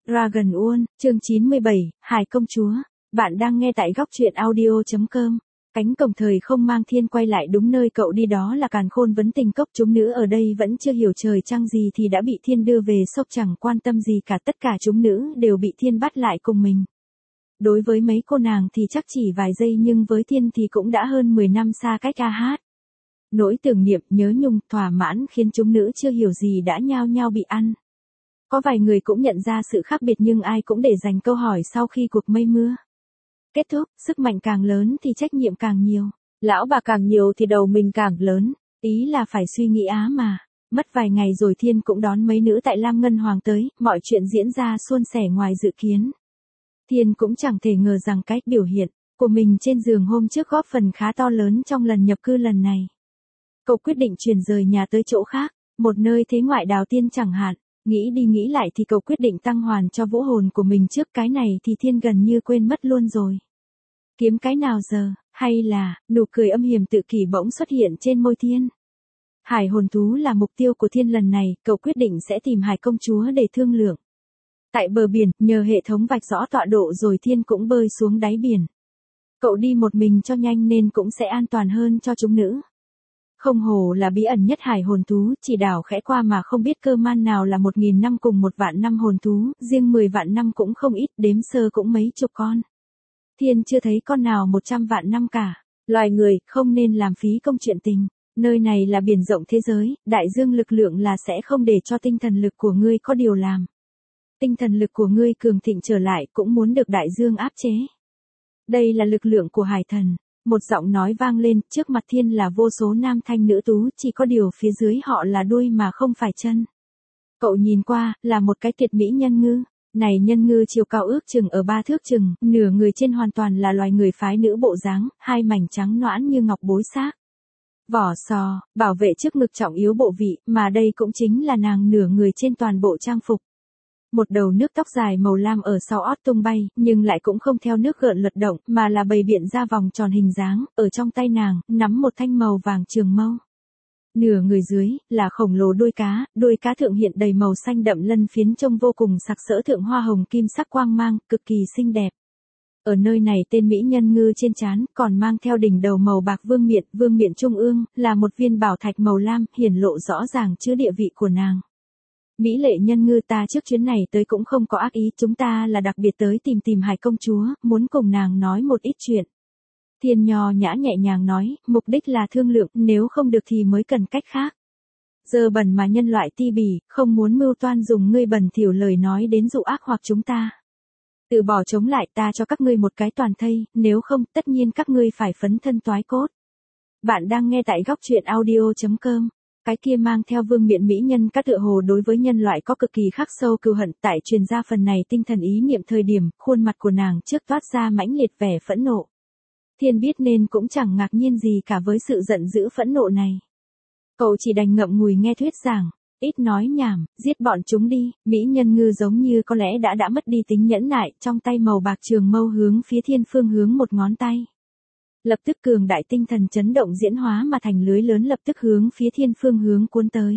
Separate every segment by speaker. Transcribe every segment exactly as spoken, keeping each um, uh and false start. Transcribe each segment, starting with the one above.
Speaker 1: Dragon World, chương chín mươi bảy, Hải công chúa. Bạn đang nghe tại góc truyện audio chấm com. Cánh cổng thời không mang Thiên quay lại đúng nơi cậu đi, đó là Càn Khôn Vấn Tình Cốc. Chúng nữ ở đây vẫn chưa hiểu trời trăng gì thì đã bị Thiên đưa về sốc, chẳng quan tâm gì cả, tất cả chúng nữ đều bị Thiên bắt lại cùng mình. Đối với mấy cô nàng thì chắc chỉ vài giây, nhưng với Thiên thì cũng đã hơn mười năm xa cách a hát. Nỗi tưởng niệm, nhớ nhung, thỏa mãn khiến chúng nữ chưa hiểu gì đã nhao nhao bị ăn. Có vài người cũng nhận ra sự khác biệt, nhưng ai cũng để dành câu hỏi sau khi cuộc mây mưa kết thúc. Sức mạnh càng lớn thì trách nhiệm càng nhiều. Lão bà càng nhiều thì đầu mình càng lớn. Ý là phải suy nghĩ á mà. Mất vài ngày rồi Thiên cũng đón mấy nữ tại Lam Ngân Hoàng tới. Mọi chuyện diễn ra suôn sẻ ngoài dự kiến. Thiên cũng chẳng thể ngờ rằng cách biểu hiện của mình trên giường hôm trước góp phần khá to lớn trong lần nhập cư lần này. Cậu quyết định chuyển rời nhà tới chỗ khác, một nơi thế ngoại đào tiên chẳng hạn. Nghĩ đi nghĩ lại thì cậu quyết định tăng hoàn cho vũ hồn của mình trước. Cái này thì Thiên gần như quên mất luôn rồi. Kiếm cái nào giờ, hay là, nụ cười âm hiểm tự kỷ bỗng xuất hiện trên môi Thiên. Hải hồn thú là mục tiêu của Thiên lần này, cậu quyết định sẽ tìm Hải công chúa để thương lượng. Tại bờ biển, nhờ hệ thống vạch rõ tọa độ rồi Thiên cũng bơi xuống đáy biển. Cậu đi một mình cho nhanh nên cũng sẽ an toàn hơn cho chúng nữ. Không hồ là bí ẩn nhất hải hồn thú, chỉ đảo khẽ qua mà không biết cơ man nào là một nghìn năm cùng một vạn năm hồn thú, riêng mười vạn năm cũng không ít, đếm sơ cũng mấy chục con. Thiên chưa thấy con nào một trăm vạn năm cả. Loài người không nên làm phí công chuyện tình. Nơi này là biển rộng thế giới, đại dương lực lượng là sẽ không để cho tinh thần lực của ngươi có điều làm. Tinh thần lực của ngươi cường thịnh trở lại cũng muốn được đại dương áp chế. Đây là lực lượng của hải thần. Một giọng nói vang lên, trước mặt Thiên là vô số nam thanh nữ tú, chỉ có điều phía dưới họ là đuôi mà không phải chân. Cậu nhìn qua, là một cái tuyệt mỹ nhân ngư. Này nhân ngư chiều cao ước chừng ở ba thước chừng, nửa người trên hoàn toàn là loài người phái nữ bộ dáng, hai mảnh trắng nõn như ngọc bối xác. Vỏ sò, bảo vệ trước ngực trọng yếu bộ vị, mà đây cũng chính là nàng nửa người trên toàn bộ trang phục. Một đầu nước tóc dài màu lam ở sau ót tung bay, nhưng lại cũng không theo nước gợn lật động, mà là bày biện ra vòng tròn hình dáng, ở trong tay nàng, nắm một thanh màu vàng trường mâu. Nửa người dưới, là khổng lồ đuôi cá, đuôi cá thượng hiện đầy màu xanh đậm lân phiến trông vô cùng sặc sỡ, thượng hoa hồng kim sắc quang mang, cực kỳ xinh đẹp. Ở nơi này tên mỹ nhân ngư trên trán, còn mang theo đỉnh đầu màu bạc vương miện, vương miện trung ương, là một viên bảo thạch màu lam, hiển lộ rõ ràng chứa địa vị của nàng. Mỹ lệ nhân ngư, ta trước chuyến này tới cũng không có ác ý, chúng ta là đặc biệt tới tìm tìm Hải công chúa, muốn cùng nàng nói một ít chuyện. Thiên nho nhã nhẹ nhàng nói, mục đích là thương lượng, nếu không được thì mới cần cách khác. Giờ bẩn mà nhân loại ti bỉ, không muốn mưu toan dùng ngươi bẩn thỉu lời nói đến dụ ác hoặc chúng ta. Tự bỏ chống lại, ta cho các ngươi một cái toàn thây, nếu không, tất nhiên các ngươi phải phấn thân toái cốt. Bạn đang nghe tại góc truyện audio chấm com. Cái kia mang theo vương miện mỹ nhân các tựa hồ đối với nhân loại có cực kỳ khắc sâu cừu hận, tại truyền ra phần này tinh thần ý niệm thời điểm, khuôn mặt của nàng trước toát ra mãnh liệt vẻ phẫn nộ. Thiên biết nên cũng chẳng ngạc nhiên gì cả với sự giận dữ phẫn nộ này. Cậu chỉ đành ngậm ngùi nghe thuyết giảng, ít nói nhảm, giết bọn chúng đi. Mỹ nhân ngư giống như có lẽ đã đã mất đi tính nhẫn nại, trong tay màu bạc trường mâu hướng phía Thiên phương hướng một ngón tay. Lập tức cường đại tinh thần chấn động diễn hóa mà thành lưới lớn, lập tức hướng phía Thiên phương hướng cuốn tới.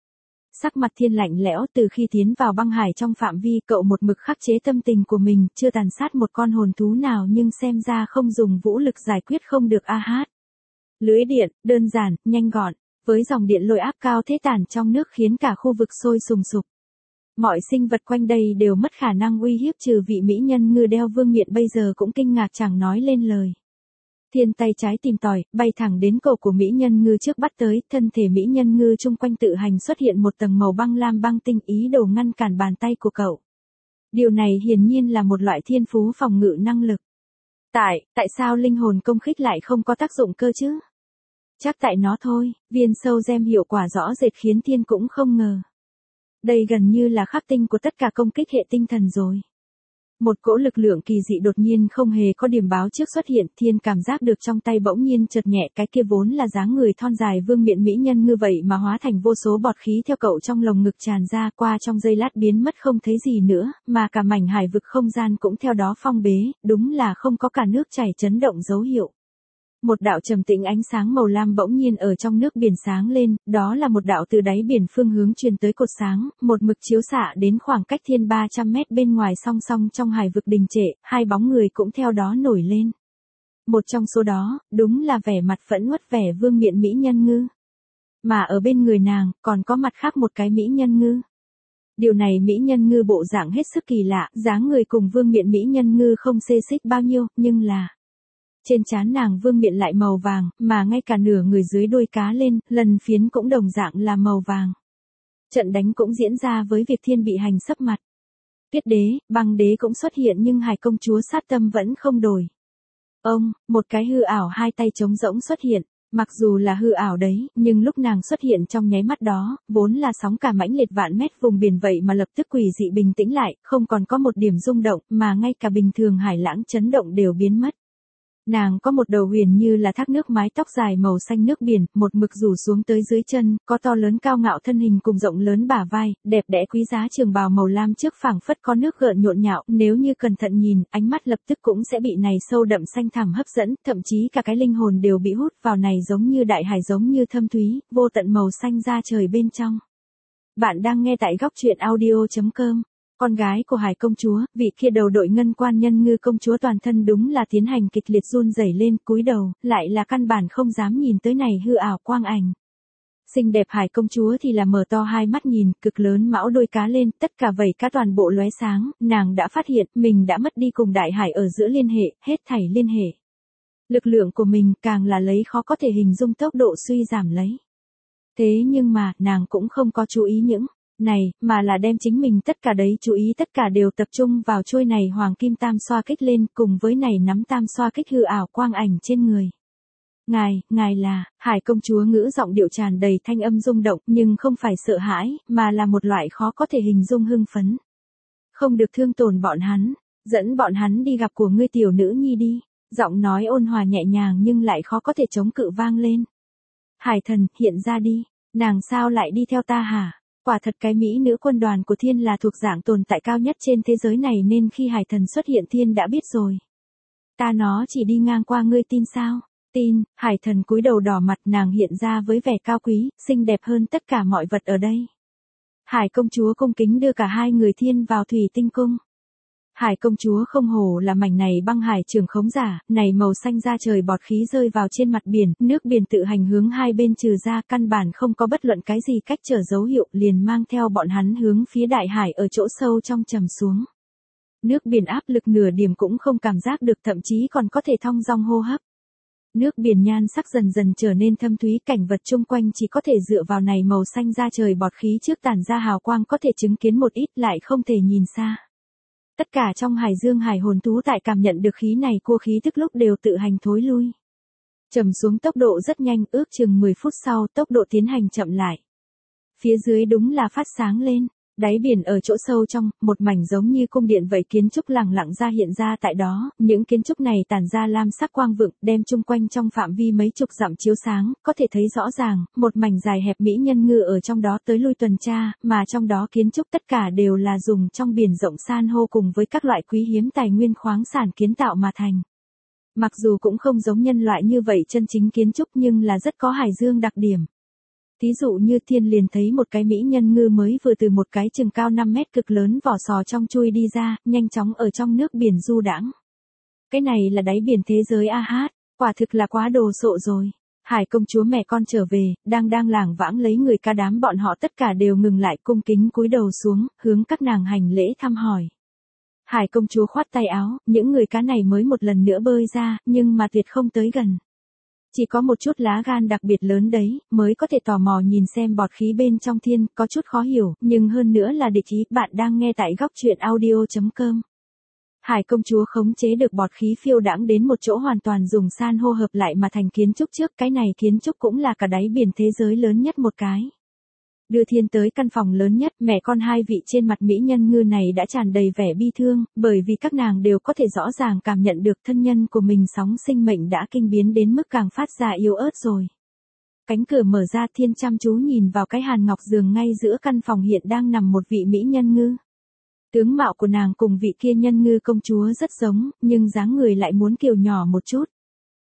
Speaker 1: Sắc mặt Thiên lạnh lẽo, từ khi tiến vào băng hải trong phạm vi, cậu một mực khắc chế tâm tình của mình, chưa tàn sát một con hồn thú nào, nhưng xem ra không dùng vũ lực giải quyết không được a hát. Lưới điện, đơn giản, nhanh gọn, với dòng điện lôi áp cao thế tản trong nước khiến cả khu vực sôi sùng sục. Mọi sinh vật quanh đây đều mất khả năng uy hiếp trừ vị mỹ nhân ngư đeo vương miện bây giờ cũng kinh ngạc chẳng nói lên lời. Thiên tay trái tìm tòi, bay thẳng đến cổ của mỹ nhân ngư trước bắt tới, thân thể mỹ nhân ngư chung quanh tự hành xuất hiện một tầng màu băng lam băng tinh, ý đồ ngăn cản bàn tay của cậu. Điều này hiển nhiên là một loại thiên phú phòng ngự năng lực. Tại, tại sao linh hồn công kích lại không có tác dụng cơ chứ? Chắc tại nó thôi, viên sâu gem hiệu quả rõ rệt khiến Thiên cũng không ngờ. Đây gần như là khắc tinh của tất cả công kích hệ tinh thần rồi. Một cỗ lực lượng kỳ dị đột nhiên không hề có điểm báo trước xuất hiện, Thiên cảm giác được trong tay bỗng nhiên chợt nhẹ, cái kia vốn là dáng người thon dài vương miện mỹ nhân ngư vậy mà hóa thành vô số bọt khí theo cậu trong lồng ngực tràn ra, qua trong giây lát biến mất không thấy gì nữa, mà cả mảnh hải vực không gian cũng theo đó phong bế, đúng là không có cả nước chảy chấn động dấu hiệu. Một đạo trầm tĩnh ánh sáng màu lam bỗng nhiên ở trong nước biển sáng lên, đó là một đạo từ đáy biển phương hướng truyền tới cột sáng, một mực chiếu xạ đến khoảng cách thiên ba trăm mét bên ngoài song song trong hải vực đình trệ, hai bóng người cũng theo đó nổi lên. Một trong số đó, đúng là vẻ mặt phẫn uất vẻ Vương Miện Mỹ Nhân Ngư. Mà ở bên người nàng, còn có mặt khác một cái Mỹ Nhân Ngư. Điều này Mỹ Nhân Ngư bộ dạng hết sức kỳ lạ, dáng người cùng Vương Miện Mỹ Nhân Ngư không xê xích bao nhiêu, nhưng là trên trán nàng vương miện lại màu vàng, mà ngay cả nửa người dưới đuôi cá lên, lần phiến cũng đồng dạng là màu vàng. Trận đánh cũng diễn ra với việc thiên bị hành sấp mặt. Tuyết đế, băng đế cũng xuất hiện nhưng Hải công chúa sát tâm vẫn không đổi. Ông, một cái hư ảo hai tay trống rỗng xuất hiện. Mặc dù là hư ảo đấy, nhưng lúc nàng xuất hiện trong nháy mắt đó, vốn là sóng cả mãnh liệt vạn mét vùng biển vậy mà lập tức quỷ dị bình tĩnh lại, không còn có một điểm rung động, mà ngay cả bình thường hải lãng chấn động đều biến mất. Nàng có một đầu huyền như là thác nước, mái tóc dài màu xanh nước biển, một mực rủ xuống tới dưới chân, có to lớn cao ngạo thân hình cùng rộng lớn bả vai, đẹp đẽ quý giá trường bào màu lam trước phảng phất có nước gợn nhộn nhạo, nếu như cẩn thận nhìn, ánh mắt lập tức cũng sẽ bị này sâu đậm xanh thẳm hấp dẫn, thậm chí cả cái linh hồn đều bị hút vào này giống như đại hải, giống như thâm thúy, vô tận màu xanh ra trời bên trong. Bạn đang nghe tại góc truyện audio chấm com. Con gái của Hải công chúa, vị kia đầu đội ngân quan Nhân Ngư công chúa toàn thân đúng là tiến hành kịch liệt run rẩy lên, cúi đầu, lại là căn bản không dám nhìn tới này hư ảo quang ảnh. Xinh đẹp Hải công chúa thì là mở to hai mắt nhìn, cực lớn mão đôi cá lên, tất cả vảy cá toàn bộ lóe sáng, nàng đã phát hiện mình đã mất đi cùng đại hải ở giữa liên hệ, hết thảy liên hệ. Lực lượng của mình càng là lấy khó có thể hình dung tốc độ suy giảm lấy. Thế nhưng mà, nàng cũng không có chú ý những này, mà là đem chính mình tất cả đấy chú ý tất cả đều tập trung vào chuôi này hoàng kim tam xoa kích lên, cùng với này nắm tam xoa kích hư ảo quang ảnh trên người. Ngài, ngài là, Hải công chúa ngữ giọng điệu tràn đầy thanh âm rung động, nhưng không phải sợ hãi, mà là một loại khó có thể hình dung hưng phấn. Không được thương tổn bọn hắn, dẫn bọn hắn đi gặp của ngươi tiểu nữ nhi đi, giọng nói ôn hòa nhẹ nhàng nhưng lại khó có thể chống cự vang lên. Hải thần, hiện ra đi, nàng sao lại đi theo ta hả? Quả thật cái mỹ nữ quân đoàn của thiên là thuộc dạng tồn tại cao nhất trên thế giới này nên khi hải thần xuất hiện thiên đã biết rồi. Ta nó chỉ đi ngang qua ngươi tin sao? Tin, hải thần cúi đầu đỏ mặt, nàng hiện ra với vẻ cao quý, xinh đẹp hơn tất cả mọi vật ở đây. Hải công chúa cung kính đưa cả hai người thiên vào thủy tinh cung. Hải công chúa không hổ là mảnh này băng hải trường khống giả, này màu xanh ra trời bọt khí rơi vào trên mặt biển, nước biển tự hành hướng hai bên trừ ra, căn bản không có bất luận cái gì cách trở dấu hiệu, liền mang theo bọn hắn hướng phía đại hải ở chỗ sâu trong trầm xuống. Nước biển áp lực nửa điểm cũng không cảm giác được, thậm chí còn có thể thong dong hô hấp. Nước biển nhan sắc dần dần trở nên thâm thúy, cảnh vật chung quanh chỉ có thể dựa vào này màu xanh ra trời bọt khí trước tản ra hào quang có thể chứng kiến một ít, lại không thể nhìn xa. Tất cả trong hải dương hải hồn thú tại cảm nhận được khí này cua khí tức lúc đều tự hành thối lui. Trầm xuống tốc độ rất nhanh, ước chừng mười phút sau tốc độ tiến hành chậm lại. Phía dưới đúng là phát sáng lên. Đáy biển ở chỗ sâu trong, một mảnh giống như cung điện vậy kiến trúc lẳng lặng ra hiện ra tại đó, những kiến trúc này tản ra lam sắc quang vượng, đem chung quanh trong phạm vi mấy chục dặm chiếu sáng, có thể thấy rõ ràng, một mảnh dài hẹp mỹ nhân ngư ở trong đó tới lui tuần tra, mà trong đó kiến trúc tất cả đều là dùng trong biển rộng san hô cùng với các loại quý hiếm tài nguyên khoáng sản kiến tạo mà thành. Mặc dù cũng không giống nhân loại như vậy chân chính kiến trúc nhưng là rất có hải dương đặc điểm. Thí dụ như thiên liền thấy một cái mỹ nhân ngư mới vừa từ một cái chừng cao năm mét cực lớn vỏ sò trong chui đi ra, nhanh chóng ở trong nước biển du đãng. Cái này là đáy biển thế giới a hát, quả thực là quá đồ sộ rồi. Hải công chúa mẹ con trở về, đang đang lảng vãng lấy người ca đám bọn họ tất cả đều ngừng lại cung kính cúi đầu xuống, hướng các nàng hành lễ thăm hỏi. Hải công chúa khoát tay áo, những người cá này mới một lần nữa bơi ra, nhưng mà tuyệt không tới gần. Chỉ có một chút lá gan đặc biệt lớn đấy, mới có thể tò mò nhìn xem bọt khí bên trong thiên, có chút khó hiểu, nhưng hơn nữa là địch ý. Bạn đang nghe tại góc truyện audio chấm com. Hải công chúa khống chế được bọt khí phiêu đãng đến một chỗ hoàn toàn dùng san hô hợp lại mà thành kiến trúc trước, cái này kiến trúc cũng là cả đáy biển thế giới lớn nhất một cái. Đưa thiên tới căn phòng lớn nhất, mẹ con hai vị trên mặt mỹ nhân ngư này đã tràn đầy vẻ bi thương, bởi vì các nàng đều có thể rõ ràng cảm nhận được thân nhân của mình sóng sinh mệnh đã kinh biến đến mức càng phát ra yếu ớt rồi. Cánh cửa mở ra, thiên chăm chú nhìn vào cái hàn ngọc giường ngay giữa căn phòng hiện đang nằm một vị mỹ nhân ngư. Tướng mạo của nàng cùng vị kia nhân ngư công chúa rất giống, nhưng dáng người lại muốn kiều nhỏ một chút.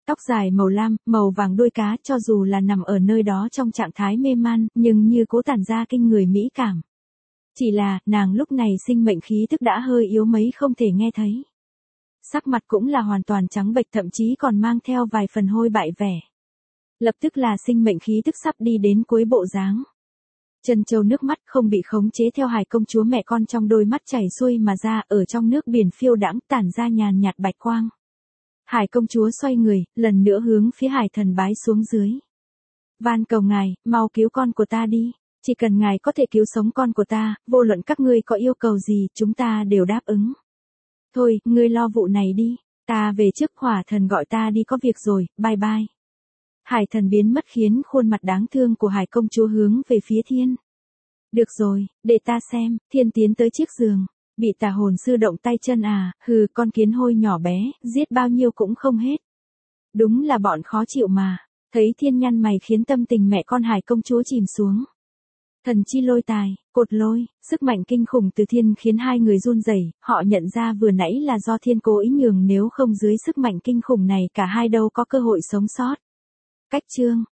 Speaker 1: Tóc dài màu lam, màu vàng đuôi cá, cho dù là nằm ở nơi đó trong trạng thái mê man, nhưng như cố tản ra kinh người mỹ cảm. Chỉ là, nàng lúc này sinh mệnh khí tức đã hơi yếu mấy không thể nghe thấy. Sắc mặt cũng là hoàn toàn trắng bệch, thậm chí còn mang theo vài phần hôi bại vẻ. Lập tức là sinh mệnh khí tức sắp đi đến cuối bộ dáng. Trân Châu nước mắt không bị khống chế theo Hải công chúa mẹ con trong đôi mắt chảy xuôi mà ra, ở trong nước biển phiêu đãng tản ra nhàn nhạt bạch quang. Hải công chúa xoay người, lần nữa hướng phía Hải thần bái xuống dưới. Van cầu ngài, mau cứu con của ta đi. Chỉ cần ngài có thể cứu sống con của ta, vô luận các ngươi có yêu cầu gì, chúng ta đều đáp ứng. Thôi, ngươi lo vụ này đi, ta về trước, hỏa thần gọi ta đi có việc rồi, bye bye. Hải thần biến mất khiến khuôn mặt đáng thương của Hải công chúa hướng về phía Thiên. Được rồi, để ta xem. Thiên tiến tới chiếc giường. Bị tà hồn sư động tay chân à, hừ, con kiến hôi nhỏ bé, giết bao nhiêu cũng không hết. Đúng là bọn khó chịu mà. Thấy Thiên nhăn mày khiến tâm tình mẹ con Hải công chúa chìm xuống. Thần chi lôi tài, cột lôi, sức mạnh kinh khủng từ Thiên khiến hai người run rẩy. Họ nhận ra vừa nãy là do Thiên cố ý nhường, nếu không dưới sức mạnh kinh khủng này cả hai đâu có cơ hội sống sót. Cách chương